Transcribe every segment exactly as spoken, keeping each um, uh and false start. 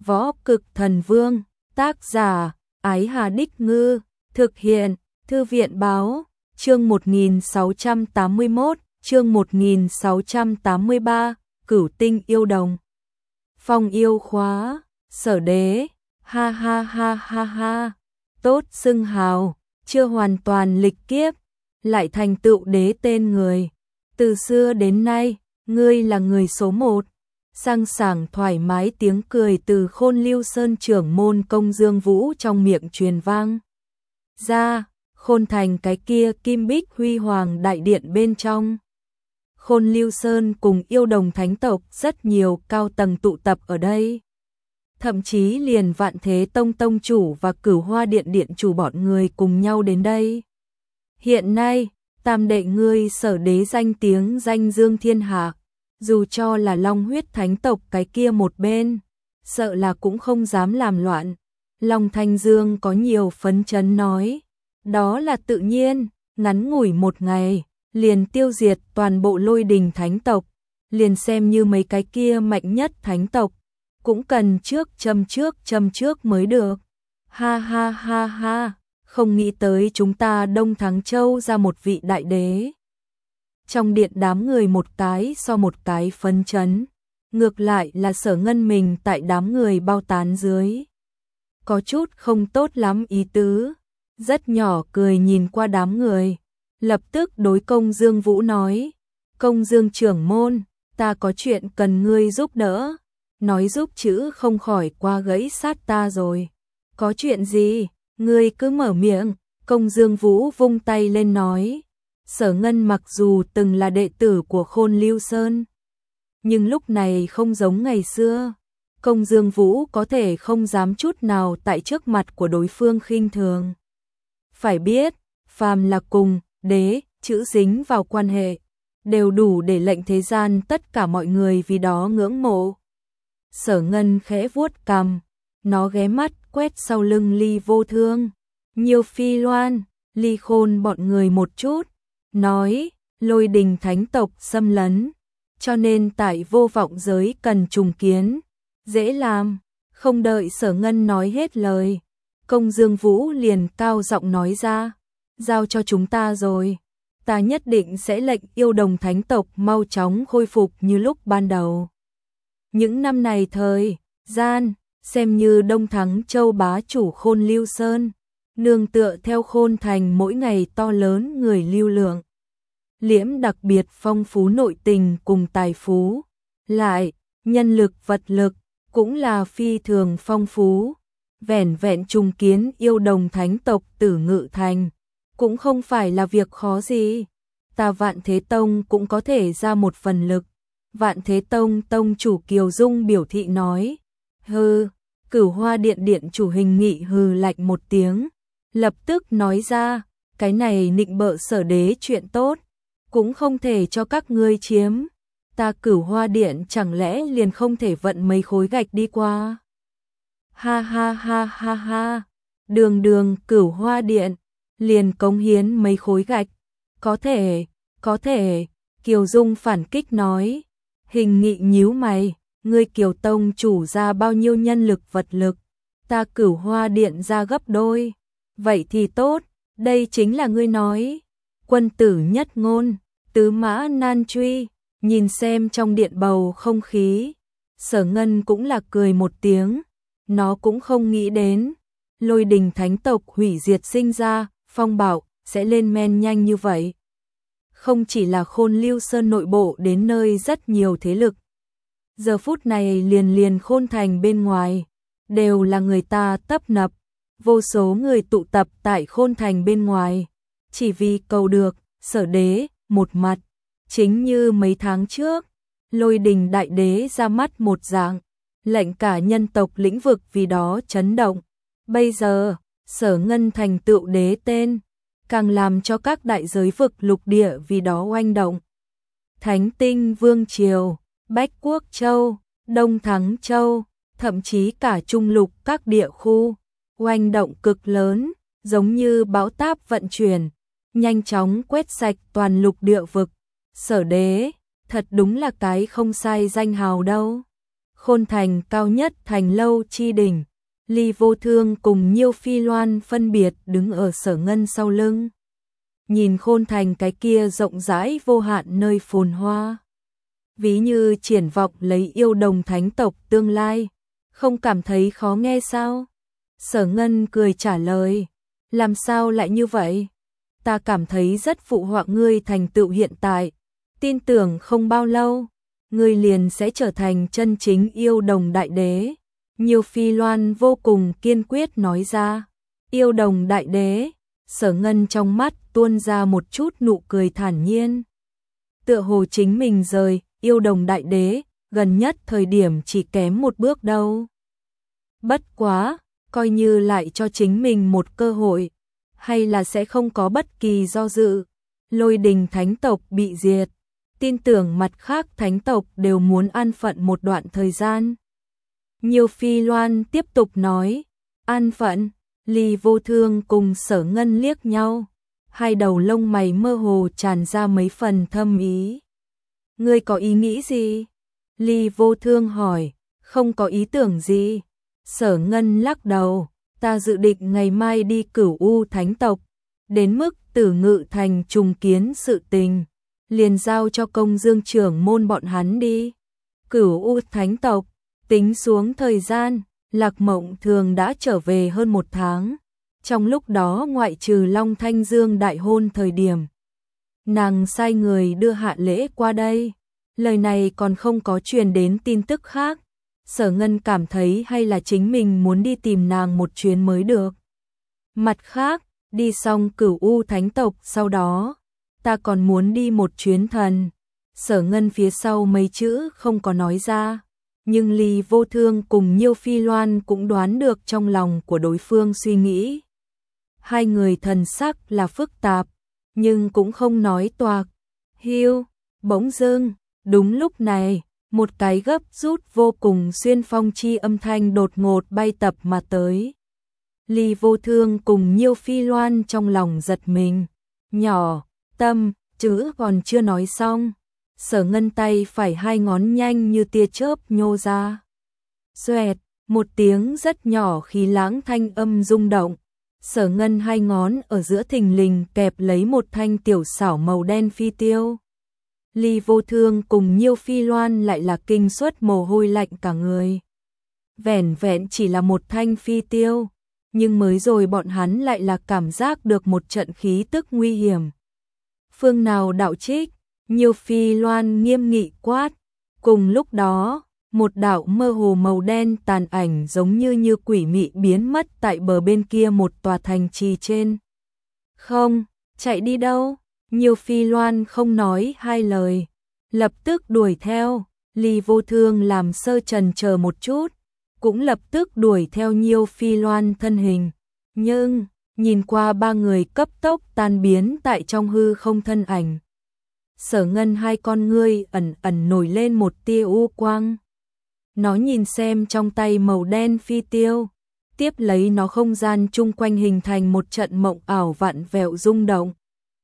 Võ Cực Thần Vương, tác giả, Ái Hà Đích Ngư, thực hiện, Thư viện Báo, chương một nghìn sáu trăm tám mươi mốt, chương một nghìn sáu trăm tám mươi ba, Cửu Tinh Yêu Đồng. Phong yêu khóa, Sở Đế, ha ha ha ha ha, tốt xưng hào, chưa hoàn toàn lịch kiếp, lại thành tựu đế tên người. Từ xưa đến nay, ngươi là người số một. Sang sảng thoải mái tiếng cười từ Khôn Lưu Sơn trưởng môn Công Dương Vũ trong miệng truyền vang ra, Khôn Thành cái kia kim bích huy hoàng đại điện bên trong. Khôn Lưu Sơn cùng yêu đồng thánh tộc rất nhiều cao tầng tụ tập ở đây. Thậm chí liền Vạn Thế Tông tông chủ và Cửu Hoa Điện điện chủ bọn người cùng nhau đến đây. Hiện nay, tam đệ ngươi Sở Đế danh tiếng danh dương thiên hạ, dù cho là Long huyết thánh tộc cái kia một bên, sợ là cũng không dám làm loạn. Long Thanh Dương có nhiều phấn chấn nói, đó là tự nhiên, ngắn ngủi một ngày, liền tiêu diệt toàn bộ Lôi Đình thánh tộc, liền xem như mấy cái kia mạnh nhất thánh tộc, cũng cần trước châm trước châm trước mới được. Ha ha ha ha, không nghĩ tới chúng ta Đông Thắng Châu ra một vị đại đế. Trong điện đám người một cái so một cái phấn chấn, ngược lại là Sở Ngân mình tại đám người bao tán dưới. Có chút không tốt lắm ý tứ, rất nhỏ cười nhìn qua đám người, lập tức đối Công Dương Vũ nói, Công Dương trưởng môn, ta có chuyện cần ngươi giúp đỡ. Nói giúp chữ không khỏi qua gãy sát ta rồi. Có chuyện gì, ngươi cứ mở miệng. Công Dương Vũ vung tay lên nói, Sở Ngân mặc dù từng là đệ tử của Khôn Lưu Sơn, nhưng lúc này không giống ngày xưa. Công Dương Vũ có thể không dám chút nào tại trước mặt của đối phương khinh thường. Phải biết, phàm là cùng đế chữ dính vào quan hệ, đều đủ để lệnh thế gian tất cả mọi người vì đó ngưỡng mộ. Sở Ngân khẽ vuốt cằm, nó ghé mắt quét sau lưng Ly Vô Thương, Nhiêu Phi Loan, Ly Khôn bọn người một chút, nói, Lôi Đình thánh tộc xâm lấn, cho nên tại Vô Vọng giới cần trùng kiến, dễ làm. Không đợi Sở Ngân nói hết lời, Công Dương Vũ liền cao giọng nói ra, giao cho chúng ta rồi, ta nhất định sẽ lệnh yêu đồng thánh tộc mau chóng khôi phục như lúc ban đầu. Những năm này thời gian, xem như Đông Thắng Châu bá chủ Khôn Lưu Sơn, nương tựa theo Khôn Thành mỗi ngày to lớn người lưu lượng, liễm đặc biệt phong phú nội tình cùng tài phú, lại nhân lực vật lực cũng là phi thường phong phú. Vẻn vẹn trùng kiến yêu đồng thánh tộc Tử Ngự Thành cũng không phải là việc khó gì, ta Vạn Thế Tông cũng có thể ra một phần lực. Vạn Thế Tông tông chủ Kiều Dung biểu thị nói, hừ. Cửu Hoa Điện điện chủ Hình Nghị hừ lạnh một tiếng, lập tức nói ra, cái này nịnh bợ Sở Đế chuyện tốt, cũng không thể cho các ngươi chiếm, ta Cửu Hoa Điện chẳng lẽ liền không thể vận mấy khối gạch đi qua. Ha ha ha ha ha, đường đường Cửu Hoa Điện, liền cống hiến mấy khối gạch, có thể, có thể, Kiều Dung phản kích nói. Hình Nghị nhíu mày, ngươi Kiều Tông chủ ra bao nhiêu nhân lực vật lực, ta Cửu Hoa Điện ra gấp đôi, vậy thì tốt, đây chính là ngươi nói. Quân tử nhất ngôn, tứ mã nan truy, nhìn xem trong điện bầu không khí, Sở Ngân cũng là cười một tiếng, nó cũng không nghĩ đến, Lôi Đình thánh tộc hủy diệt sinh ra, phong bạo, sẽ lên men nhanh như vậy. Không chỉ là Khôn Lưu Sơn nội bộ đến nơi rất nhiều thế lực. Giờ phút này liền liền Khôn Thành bên ngoài, đều là người ta tấp nập, vô số người tụ tập tại Khôn Thành bên ngoài, chỉ vì cầu được Sở Đế một mặt, chính như mấy tháng trước, Lôi Đình đại đế ra mắt một dạng, lệnh cả nhân tộc lĩnh vực vì đó chấn động. Bây giờ, Sở Ngân thành tựu đế tên, càng làm cho các đại giới vực lục địa vì đó oanh động. Thánh Tinh Vương Triều, Bách Quốc Châu, Đông Thắng Châu, thậm chí cả Trung Lục các địa khu, oanh động cực lớn, giống như bão táp vận chuyển, nhanh chóng quét sạch toàn lục địa vực. Sở Đế, thật đúng là cái không sai danh hào đâu. Khôn Thành cao nhất thành lâu chi đỉnh, Ly Vô Thương cùng Nhiêu Phi Loan phân biệt đứng ở Sở Ngân sau lưng. Nhìn Khôn Thành cái kia rộng rãi vô hạn nơi phồn hoa. Ví như triển vọng lấy yêu đồng thánh tộc tương lai, không cảm thấy khó nghe sao? Sở Ngân cười trả lời, làm sao lại như vậy? Ta cảm thấy rất phụ họa ngươi thành tựu hiện tại, tin tưởng không bao lâu, ngươi liền sẽ trở thành chân chính yêu đồng đại đế. Nhiêu Phi Loan vô cùng kiên quyết nói ra, yêu đồng đại đế. Sở Ngân trong mắt tuôn ra một chút nụ cười thản nhiên. Tựa hồ chính mình rời yêu đồng đại đế, gần nhất thời điểm chỉ kém một bước đâu. Bất quá, coi như lại cho chính mình một cơ hội, hay là sẽ không có bất kỳ do dự. Lôi Đình thánh tộc bị diệt, tin tưởng mặt khác thánh tộc đều muốn an phận một đoạn thời gian. Nhiêu Phi Loan tiếp tục nói, an phận. Ly Vô Thương cùng Sở Ngân liếc nhau, hai đầu lông mày mơ hồ tràn ra mấy phần thâm ý. Ngươi có ý nghĩ gì? Ly Vô Thương hỏi, không có ý tưởng gì. Sở Ngân lắc đầu, ta dự định ngày mai đi Cửu U thánh tộc, đến mức Tử Ngự thành trùng kiến sự tình, liền giao cho Công Dương trưởng môn bọn hắn đi. Cửu U thánh tộc, tính xuống thời gian, Lạc Mộng Thường đã trở về hơn một tháng, trong lúc đó ngoại trừ Long Thanh Dương đại hôn thời điểm. Nàng sai người đưa hạ lễ qua đây, lời này còn không có truyền đến tin tức khác. Sở Ngân cảm thấy hay là chính mình muốn đi tìm nàng một chuyến mới được. Mặt khác, đi xong Cửu U thánh tộc sau đó, ta còn muốn đi một chuyến thần. Sở Ngân phía sau mấy chữ không có nói ra. Nhưng Ly Vô Thương cùng Nhiêu Phi Loan cũng đoán được trong lòng của đối phương suy nghĩ. Hai người thần sắc là phức tạp, nhưng cũng không nói toạc. Hiu, bỗng dưng, đúng lúc này, một cái gấp rút vô cùng xuyên phong chi âm thanh đột ngột bay tập mà tới. Ly Vô Thương cùng Nhiêu Phi Loan trong lòng giật mình. Nhỏ, tâm, chữ còn chưa nói xong. Sở Ngân tay phải hai ngón nhanh như tia chớp nhô ra. Xoẹt, một tiếng rất nhỏ khí lãng thanh âm rung động. Sở Ngân hai ngón ở giữa thình lình kẹp lấy một thanh tiểu xảo màu đen phi tiêu. Ly Vô Thương cùng Nhiêu Phi Loan lại là kinh suất mồ hôi lạnh cả người. Vẻn vẹn chỉ là một thanh phi tiêu, nhưng mới rồi bọn hắn lại là cảm giác được một trận khí tức nguy hiểm. Phương nào đạo trích? Nhiêu Phi Loan nghiêm nghị quát. Cùng lúc đó, một đạo mơ hồ màu đen tàn ảnh giống như như quỷ mị biến mất tại bờ bên kia một tòa thành trì trên. Không, chạy đi đâu? Nhiêu Phi Loan không nói hai lời, lập tức đuổi theo. Ly Vô Thương làm sơ trần chờ một chút, cũng lập tức đuổi theo Nhiêu Phi Loan thân hình. Nhưng, nhìn qua ba người cấp tốc tan biến tại trong hư không thân ảnh. Sở Ngân hai con ngươi ẩn ẩn nổi lên một tia u quang. Nó nhìn xem trong tay màu đen phi tiêu, tiếp lấy nó không gian chung quanh hình thành một trận mộng ảo vặn vẹo rung động.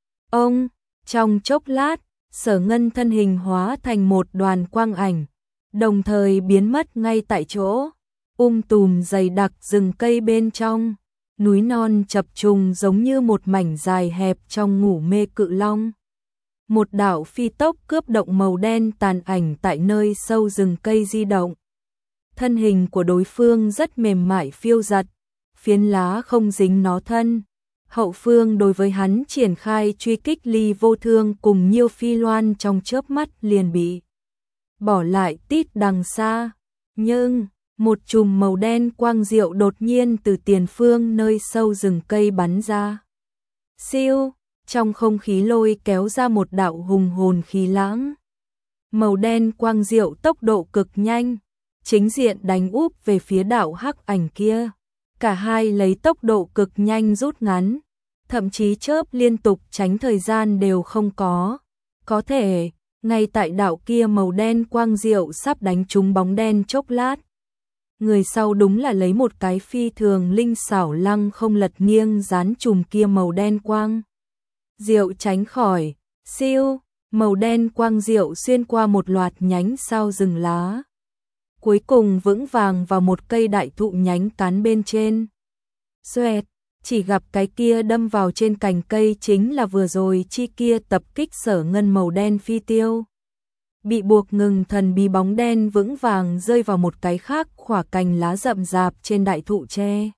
Ông, trong chốc lát, Sở Ngân thân hình hóa thành một đoàn quang ảnh, đồng thời biến mất ngay tại chỗ. Um tùm dày đặc rừng cây bên trong, núi non chập trùng giống như một mảnh dài hẹp trong ngủ mê cự long. Một đạo phi tốc cướp động màu đen tàn ảnh tại nơi sâu rừng cây di động. Thân hình của đối phương rất mềm mại phiêu giật, phiến lá không dính nó thân. Hậu phương đối với hắn triển khai truy kích. Ly Vô Thương cùng Nhiêu Phi Loan trong chớp mắt liền bị bỏ lại tít đằng xa. Nhưng, một chùm màu đen quang diệu đột nhiên từ tiền phương nơi sâu rừng cây bắn ra. Siêu! Trong không khí lôi kéo ra một đạo hùng hồn khí lãng. Màu đen quang diệu tốc độ cực nhanh, chính diện đánh úp về phía đạo hắc ảnh kia. Cả hai lấy tốc độ cực nhanh rút ngắn, thậm chí chớp liên tục tránh thời gian đều không có. Có thể, ngay tại đạo kia màu đen quang diệu sắp đánh trúng bóng đen chốc lát. Người sau đúng là lấy một cái phi thường linh xảo lăng không lật nghiêng dán chùm kia màu đen quang diệu tránh khỏi. Siêu, màu đen quang diệu xuyên qua một loạt nhánh sao rừng lá. cuối cùng vững vàng vào một cây đại thụ nhánh cán bên trên. Xoẹt, chỉ gặp cái kia đâm vào trên cành cây chính là vừa rồi chi kia tập kích Sở Ngân màu đen phi tiêu. Bị buộc ngừng thần bí bóng đen vững vàng rơi vào một cái khác khỏa cành lá rậm rạp trên đại thụ tre.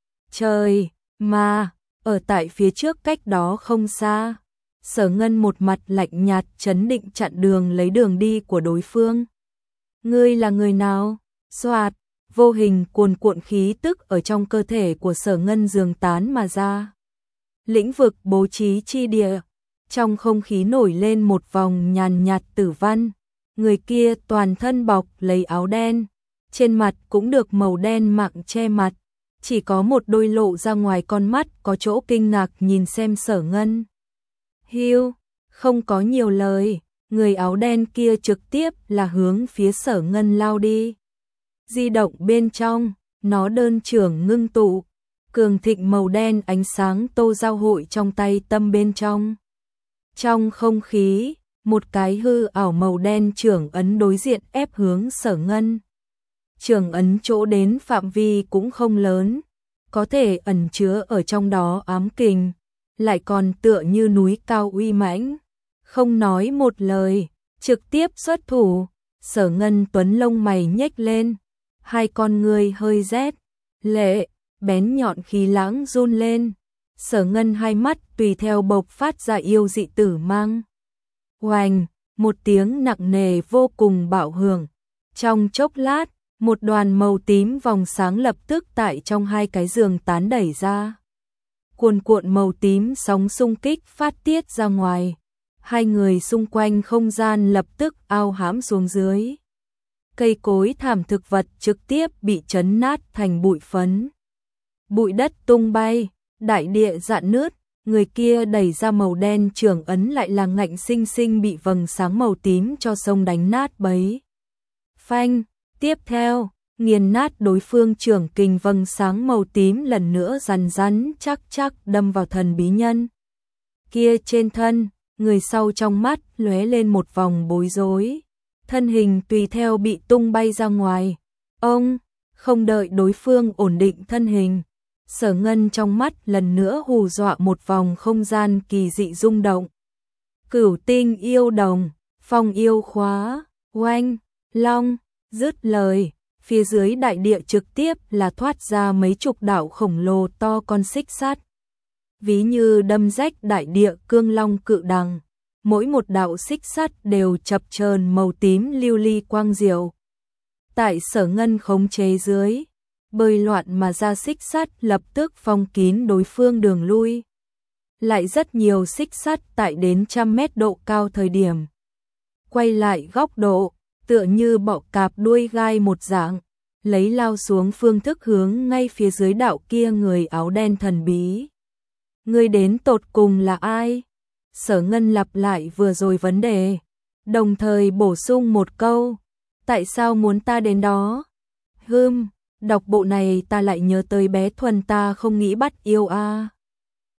Trời, mà, ở tại phía trước cách đó không xa, Sở Ngân một mặt lạnh nhạt trấn định chặn đường lấy đường đi của đối phương. Ngươi là người nào? Xoạt, vô hình cuồn cuộn khí tức ở trong cơ thể của Sở Ngân dường tán mà ra. Lĩnh vực bố trí chi địa, trong không khí nổi lên một vòng nhàn nhạt tử văn. Người kia toàn thân bọc lấy áo đen, trên mặt cũng được màu đen mạng che mặt, chỉ có một đôi lộ ra ngoài con mắt có chỗ kinh ngạc nhìn xem Sở Ngân. Hiu, không có nhiều lời, người áo đen kia trực tiếp là hướng phía Sở Ngân lao đi. Di động bên trong, nó đơn trưởng ngưng tụ, cường thịnh màu đen ánh sáng tô giao hội trong tay tâm bên trong. Trong không khí, một cái hư ảo màu đen trưởng ấn đối diện ép hướng Sở Ngân. Trưởng ấn chỗ đến phạm vi cũng không lớn, có thể ẩn chứa ở trong đó ám kình, lại còn tựa như núi cao uy mãnh. Không nói một lời, trực tiếp xuất thủ, Sở Ngân tuấn lông mày nhếch lên, hai con người hơi rét, lệ, bén nhọn khí lãng run lên. Sở Ngân hai mắt tùy theo bộc phát ra yêu dị tử mang. Oành, một tiếng nặng nề vô cùng bạo hưởng. Trong chốc lát, một đoàn màu tím vòng sáng lập tức tại trong hai cái giường tán đẩy ra. Cuồn cuộn màu tím sóng xung kích phát tiết ra ngoài. Hai người xung quanh không gian lập tức ao hãm xuống dưới. Cây cối thảm thực vật trực tiếp bị chấn nát thành bụi phấn. Bụi đất tung bay, đại địa rạn nứt, người kia đẩy ra màu đen trưởng ấn lại là ngạnh sinh sinh bị vầng sáng màu tím cho sông đánh nát bấy. Phanh, tiếp theo, nghiền nát đối phương trưởng kình vầng sáng màu tím lần nữa rắn rắn chắc chắc đâm vào thần bí nhân. Kia trên thân, người sau trong mắt lóe lên một vòng bối rối. Thân hình tùy theo bị tung bay ra ngoài. Ông, không đợi đối phương ổn định thân hình. Sở Ngân trong mắt lần nữa hù dọa một vòng không gian kỳ dị rung động. Cửu tinh yêu đồng, phong yêu khóa, oanh, long, dứt lời, phía dưới đại địa trực tiếp là thoát ra mấy chục đạo khổng lồ to con xích sắt. Ví như đâm rách đại địa cương long cự đằng, mỗi một đạo xích sắt đều chập chờn màu tím lưu ly quang diệu. Tại Sở Ngân khống chế dưới, bơi loạn mà ra xích sắt lập tức phong kín đối phương đường lui. Lại rất nhiều xích sắt tại đến trăm mét độ cao thời điểm. Quay lại góc độ, tựa như bọ cạp đuôi gai một dạng, lấy lao xuống phương thức hướng ngay phía dưới đạo kia người áo đen thần bí. Người đến tột cùng là ai? Sở Ngân lặp lại vừa rồi vấn đề, đồng thời bổ sung một câu, tại sao muốn ta đến đó? Hừm, đọc bộ này ta lại nhớ tới bé Thuần ta không nghĩ bắt yêu a. À.